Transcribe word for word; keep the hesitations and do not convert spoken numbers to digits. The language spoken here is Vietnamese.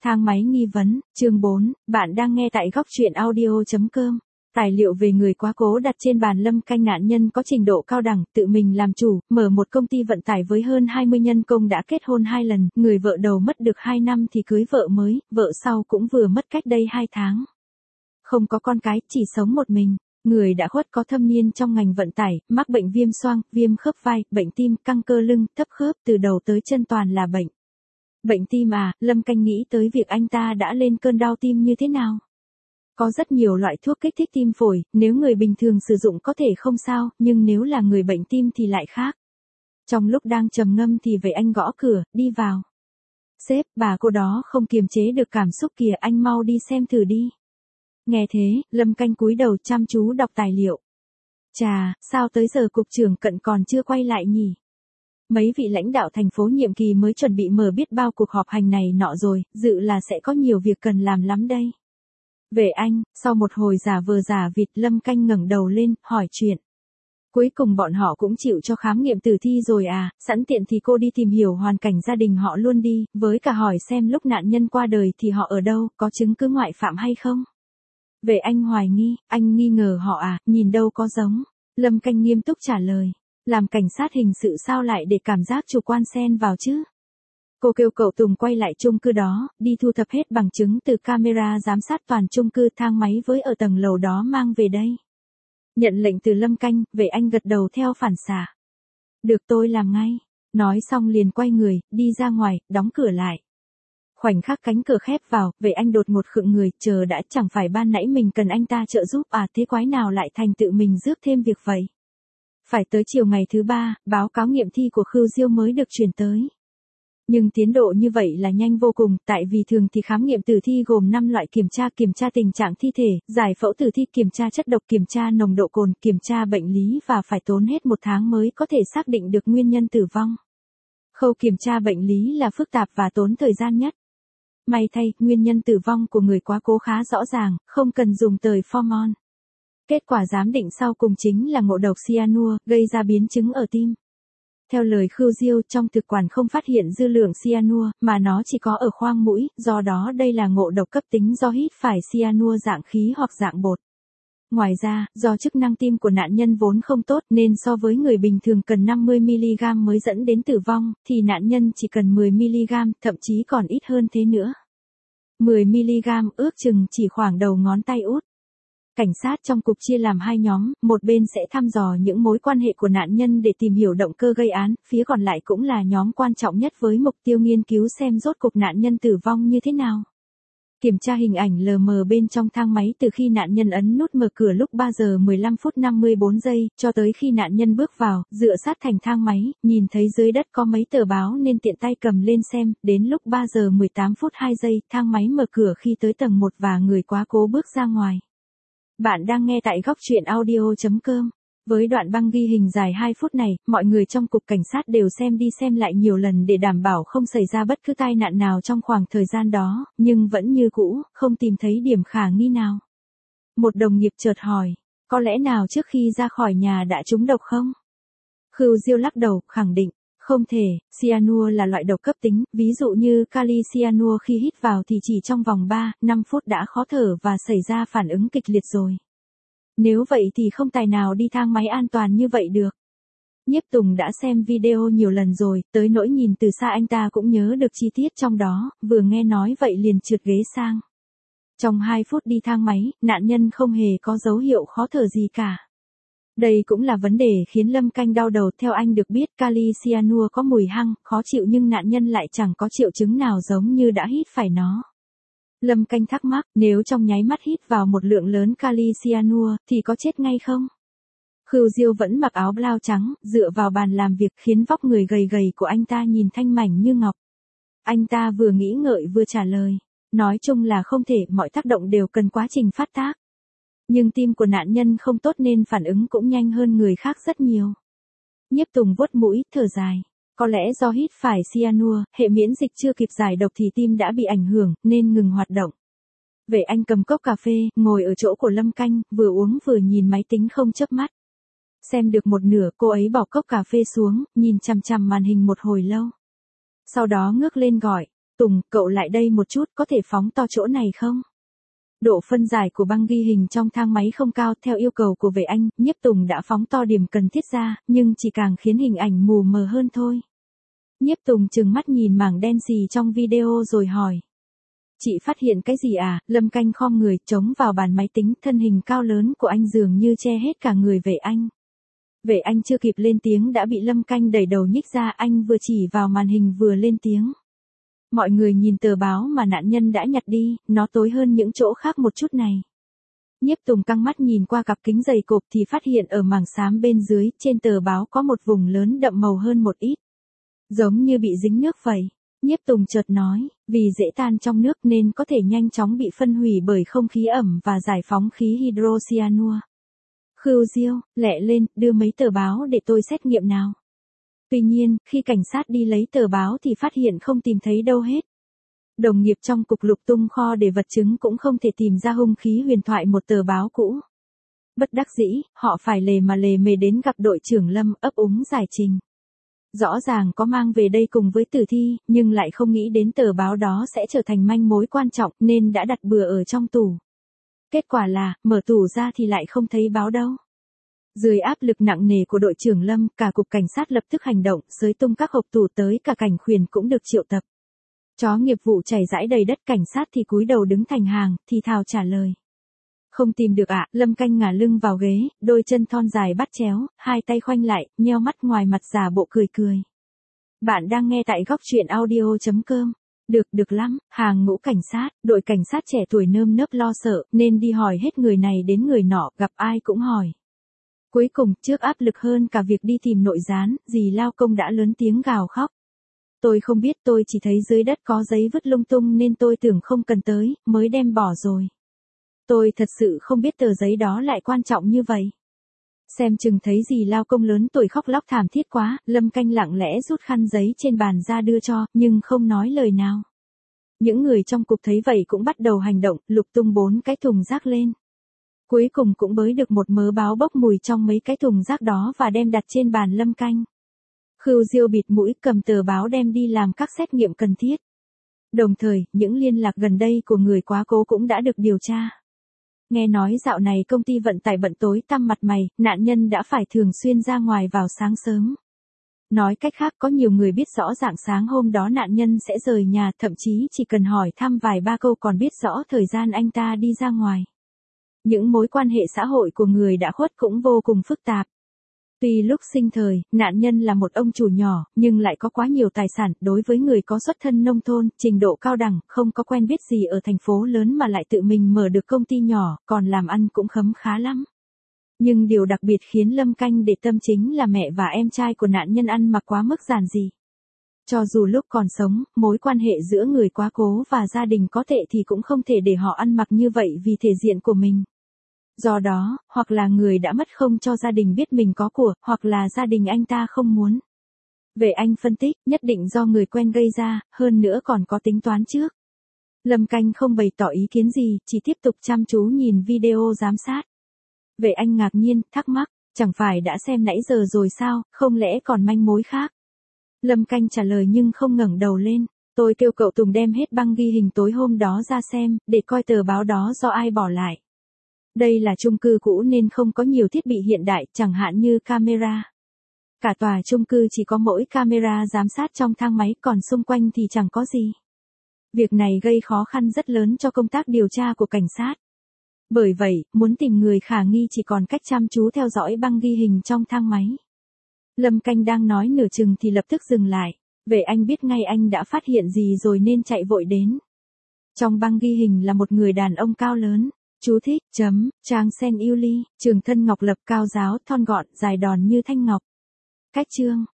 Thang máy nghi vấn, chương bốn, bạn đang nghe tại góc truyện audio chấm com. Tài liệu về người quá cố đặt trên bàn Lâm Canh. Nạn nhân có trình độ cao đẳng, tự mình làm chủ, mở một công ty vận tải với hơn hai mươi nhân công, đã kết hôn hai lần, người vợ đầu mất được hai năm thì cưới vợ mới, vợ sau cũng vừa mất cách đây hai tháng. Không có con cái, chỉ sống một mình. Người đã khuất có thâm niên trong ngành vận tải, mắc bệnh viêm xoang, viêm khớp vai, bệnh tim, căng cơ lưng, thấp khớp, từ đầu tới chân toàn là bệnh. Bệnh tim à, Lâm Canh nghĩ tới việc anh ta đã lên cơn đau tim như thế nào. Có rất nhiều loại thuốc kích thích tim phổi, nếu người bình thường sử dụng có thể không sao, nhưng nếu là người bệnh tim thì lại khác. Trong lúc đang trầm ngâm thì vậy anh gõ cửa, đi vào. Sếp, bà cô đó không kiềm chế được cảm xúc kìa, anh mau đi xem thử đi. Nghe thế, Lâm Canh cúi đầu chăm chú đọc tài liệu. Chà, sao tới giờ cục trưởng Cận còn chưa quay lại nhỉ? Mấy vị lãnh đạo thành phố nhiệm kỳ mới chuẩn bị mở biết bao cuộc họp hành này nọ rồi, dự là sẽ có nhiều việc cần làm lắm đây. Về anh, sau một hồi giả vờ giả vịt, Lâm Canh ngẩng đầu lên, hỏi chuyện. Cuối cùng bọn họ cũng chịu cho khám nghiệm tử thi rồi à, sẵn tiện thì cô đi tìm hiểu hoàn cảnh gia đình họ luôn đi, với cả hỏi xem lúc nạn nhân qua đời thì họ ở đâu, có chứng cứ ngoại phạm hay không. Về anh hoài nghi, anh nghi ngờ họ à, nhìn đâu có giống. Lâm Canh nghiêm túc trả lời. Làm cảnh sát hình sự sao lại để cảm giác chủ quan xen vào chứ? Cô kêu cậu Tùng quay lại chung cư đó, đi thu thập hết bằng chứng từ camera giám sát toàn chung cư, thang máy với ở tầng lầu đó mang về đây. Nhận lệnh từ Lâm Canh, về anh gật đầu theo phản xạ. Được, tôi làm ngay. Nói xong liền quay người, đi ra ngoài, đóng cửa lại. Khoảnh khắc cánh cửa khép vào, về anh đột ngột khựng người, chờ đã, chẳng phải ban nãy mình cần anh ta trợ giúp à, thế quái nào lại thành tự mình rước thêm việc vậy? Phải tới chiều ngày thứ ba, báo cáo nghiệm thi của Khưu Diêu mới được chuyển tới. Nhưng tiến độ như vậy là nhanh vô cùng, tại vì thường thì khám nghiệm tử thi gồm năm loại kiểm tra: kiểm tra tình trạng thi thể, giải phẫu tử thi, kiểm tra chất độc, kiểm tra nồng độ cồn, kiểm tra bệnh lý, và phải tốn hết một tháng mới có thể xác định được nguyên nhân tử vong. Khâu kiểm tra bệnh lý là phức tạp và tốn thời gian nhất. May thay, nguyên nhân tử vong của người quá cố khá rõ ràng, không cần dùng tời formalin. Kết quả giám định sau cùng chính là ngộ độc cyanua, gây ra biến chứng ở tim. Theo lời Khưu Diêu, trong thực quản không phát hiện dư lượng cyanua, mà nó chỉ có ở khoang mũi, do đó đây là ngộ độc cấp tính do hít phải cyanua dạng khí hoặc dạng bột. Ngoài ra, do chức năng tim của nạn nhân vốn không tốt nên so với người bình thường cần năm mươi mi-li-gam mới dẫn đến tử vong, thì nạn nhân chỉ cần mười mi-li-gam, thậm chí còn ít hơn thế nữa. mười mi-li-gam ước chừng chỉ khoảng đầu ngón tay út. Cảnh sát trong cục chia làm hai nhóm, một bên sẽ thăm dò những mối quan hệ của nạn nhân để tìm hiểu động cơ gây án, phía còn lại cũng là nhóm quan trọng nhất với mục tiêu nghiên cứu xem rốt cuộc nạn nhân tử vong như thế nào. Kiểm tra hình ảnh lờ mờ bên trong thang máy từ khi nạn nhân ấn nút mở cửa lúc ba giờ mười lăm phút năm mươi bốn giây, cho tới khi nạn nhân bước vào, dựa sát thành thang máy, nhìn thấy dưới đất có mấy tờ báo nên tiện tay cầm lên xem, đến lúc ba giờ mười tám phút hai giây, thang máy mở cửa khi tới tầng một và người quá cố bước ra ngoài. Bạn đang nghe tại góc truyện audio chấm com. Với đoạn băng ghi hình dài hai phút này, mọi người trong cục cảnh sát đều xem đi xem lại nhiều lần để đảm bảo không xảy ra bất cứ tai nạn nào trong khoảng thời gian đó, nhưng vẫn như cũ, không tìm thấy điểm khả nghi nào. Một đồng nghiệp chợt hỏi, có lẽ nào trước khi ra khỏi nhà đã trúng độc không? Khưu Diêu lắc đầu, khẳng định, không thể, cyanua là loại độc cấp tính, ví dụ như kali cyanua khi hít vào thì chỉ trong vòng ba đến năm phút đã khó thở và xảy ra phản ứng kịch liệt rồi. Nếu vậy thì không tài nào đi thang máy an toàn như vậy được. Nhiếp Tùng đã xem video nhiều lần rồi, tới nỗi nhìn từ xa anh ta cũng nhớ được chi tiết trong đó, vừa nghe nói vậy liền trượt ghế sang. Trong hai phút đi thang máy, nạn nhân không hề có dấu hiệu khó thở gì cả. Đây cũng là vấn đề khiến Lâm Canh đau đầu. Theo anh được biết, kali cyanua có mùi hăng, khó chịu nhưng nạn nhân lại chẳng có triệu chứng nào giống như đã hít phải nó. Lâm Canh thắc mắc, nếu trong nháy mắt hít vào một lượng lớn kali cyanua, thì có chết ngay không? Khưu Diêu vẫn mặc áo blau trắng, dựa vào bàn làm việc khiến vóc người gầy gầy của anh ta nhìn thanh mảnh như ngọc. Anh ta vừa nghĩ ngợi vừa trả lời. Nói chung là không thể, mọi tác động đều cần quá trình phát tác. Nhưng tim của nạn nhân không tốt nên phản ứng cũng nhanh hơn người khác rất nhiều. Nhiếp Tùng vuốt mũi, thở dài. Có lẽ do hít phải cyanua, hệ miễn dịch chưa kịp giải độc thì tim đã bị ảnh hưởng, nên ngừng hoạt động. Về anh cầm cốc cà phê, ngồi ở chỗ của Lâm Canh, vừa uống vừa nhìn máy tính không chớp mắt. Xem được một nửa, cô ấy bỏ cốc cà phê xuống, nhìn chằm chằm màn hình một hồi lâu. Sau đó ngước lên gọi, Tùng, cậu lại đây một chút, có thể phóng to chỗ này không? Độ phân giải của băng ghi hình trong thang máy không cao, theo yêu cầu của vệ anh, Nhiếp Tùng đã phóng to điểm cần thiết ra, nhưng chỉ càng khiến hình ảnh mù mờ hơn thôi. Nhiếp Tùng trừng mắt nhìn mảng đen xì trong video rồi hỏi. Chị phát hiện cái gì à? Lâm Canh khom người, chống vào bàn máy tính, thân hình cao lớn của anh dường như che hết cả người vệ anh. Vệ anh chưa kịp lên tiếng đã bị Lâm Canh đẩy đầu nhích ra, anh vừa chỉ vào màn hình vừa lên tiếng. Mọi người nhìn tờ báo mà nạn nhân đã nhặt đi, nó tối hơn những chỗ khác một chút này. Nhiếp Tùng căng mắt nhìn qua cặp kính dày cộp thì phát hiện ở mảng xám bên dưới, trên tờ báo có một vùng lớn đậm màu hơn một ít. Giống như bị dính nước vậy. Nhiếp Tùng chợt nói, vì dễ tan trong nước nên có thể nhanh chóng bị phân hủy bởi không khí ẩm và giải phóng khí hydrocyanua. Khưu Diêu, lẹ lên, đưa mấy tờ báo để tôi xét nghiệm nào. Tuy nhiên, khi cảnh sát đi lấy tờ báo thì phát hiện không tìm thấy đâu hết. Đồng nghiệp trong cục lục tung kho để vật chứng cũng không thể tìm ra hung khí huyền thoại một tờ báo cũ. Bất đắc dĩ, họ phải lề mà lề mề đến gặp đội trưởng Lâm, ấp úng giải trình. Rõ ràng có mang về đây cùng với tử thi, nhưng lại không nghĩ đến tờ báo đó sẽ trở thành manh mối quan trọng nên đã đặt bừa ở trong tủ. Kết quả là, mở tủ ra thì lại không thấy báo đâu. Dưới áp lực nặng nề của đội trưởng Lâm, cả cục cảnh sát lập tức hành động, xới tung các hộp tủ, tới cả cảnh khuyển cũng được triệu tập. Chó nghiệp vụ chảy rãi đầy đất, cảnh sát thì cúi đầu đứng thành hàng, thì thào trả lời. Không tìm được ạ. Lâm Canh ngả lưng vào ghế, đôi chân thon dài bắt chéo, hai tay khoanh lại, nheo mắt ngoài mặt giả bộ cười cười. Bạn đang nghe tại góc truyện audio chấm com. Được, được lắm, hàng ngũ cảnh sát, đội cảnh sát trẻ tuổi nơm nớp lo sợ, nên đi hỏi hết người này đến người nọ, gặp ai cũng hỏi. Cuối cùng, trước áp lực hơn cả việc đi tìm nội gián, dì Lao Công đã lớn tiếng gào khóc. Tôi không biết, tôi chỉ thấy dưới đất có giấy vứt lung tung nên tôi tưởng không cần tới, mới đem bỏ rồi. Tôi thật sự không biết tờ giấy đó lại quan trọng như vậy. Xem chừng thấy dì Lao Công lớn tuổi khóc lóc thảm thiết quá, Lâm Canh lặng lẽ rút khăn giấy trên bàn ra đưa cho, nhưng không nói lời nào. Những người trong cục thấy vậy cũng bắt đầu hành động, lục tung bốn cái thùng rác lên. Cuối cùng cũng bới được một mớ báo bốc mùi trong mấy cái thùng rác đó và đem đặt trên bàn Lâm Canh. Khưu Diêu bịt mũi, cầm tờ báo đem đi làm các xét nghiệm cần thiết. Đồng thời, những liên lạc gần đây của người quá cố cũng đã được điều tra. Nghe nói dạo này công ty vận tải bận tối tăm mặt mày, nạn nhân đã phải thường xuyên ra ngoài vào sáng sớm. Nói cách khác, có nhiều người biết rõ rạng sáng hôm đó nạn nhân sẽ rời nhà, thậm chí chỉ cần hỏi thăm vài ba câu còn biết rõ thời gian anh ta đi ra ngoài. Những mối quan hệ xã hội của người đã khuất cũng vô cùng phức tạp. Tuy lúc sinh thời, nạn nhân là một ông chủ nhỏ, nhưng lại có quá nhiều tài sản. Đối với người có xuất thân nông thôn, trình độ cao đẳng, không có quen biết gì ở thành phố lớn mà lại tự mình mở được công ty nhỏ, còn làm ăn cũng khấm khá lắm. Nhưng điều đặc biệt khiến Lâm Canh để tâm chính là mẹ và em trai của nạn nhân ăn mặc quá mức giản dị. Cho dù lúc còn sống, mối quan hệ giữa người quá cố và gia đình có tệ thì cũng không thể để họ ăn mặc như vậy vì thể diện của mình. Do đó, hoặc là người đã mất không cho gia đình biết mình có của, hoặc là gia đình anh ta không muốn. Về anh phân tích, nhất định do người quen gây ra, hơn nữa còn có tính toán trước. Lâm Canh không bày tỏ ý kiến gì, chỉ tiếp tục chăm chú nhìn video giám sát. Về anh ngạc nhiên, thắc mắc, chẳng phải đã xem nãy giờ rồi sao, không lẽ còn manh mối khác? Lâm Canh trả lời nhưng không ngẩng đầu lên. Tôi kêu cậu Tùng đem hết băng ghi hình tối hôm đó ra xem, để coi tờ báo đó do ai bỏ lại. Đây là chung cư cũ nên không có nhiều thiết bị hiện đại, chẳng hạn như camera. Cả tòa chung cư chỉ có mỗi camera giám sát trong thang máy, còn xung quanh thì chẳng có gì. Việc này gây khó khăn rất lớn cho công tác điều tra của cảnh sát. Bởi vậy, muốn tìm người khả nghi chỉ còn cách chăm chú theo dõi băng ghi hình trong thang máy. Lâm Canh đang nói nửa chừng thì lập tức dừng lại. Về anh biết ngay anh đã phát hiện gì rồi nên chạy vội đến. Trong băng ghi hình là một người đàn ông cao lớn. Chú thích, chấm, Trang Sen Yêu Ly, trường thân ngọc lập, cao giáo, thon gọn, dài đòn như thanh ngọc. Cách chương.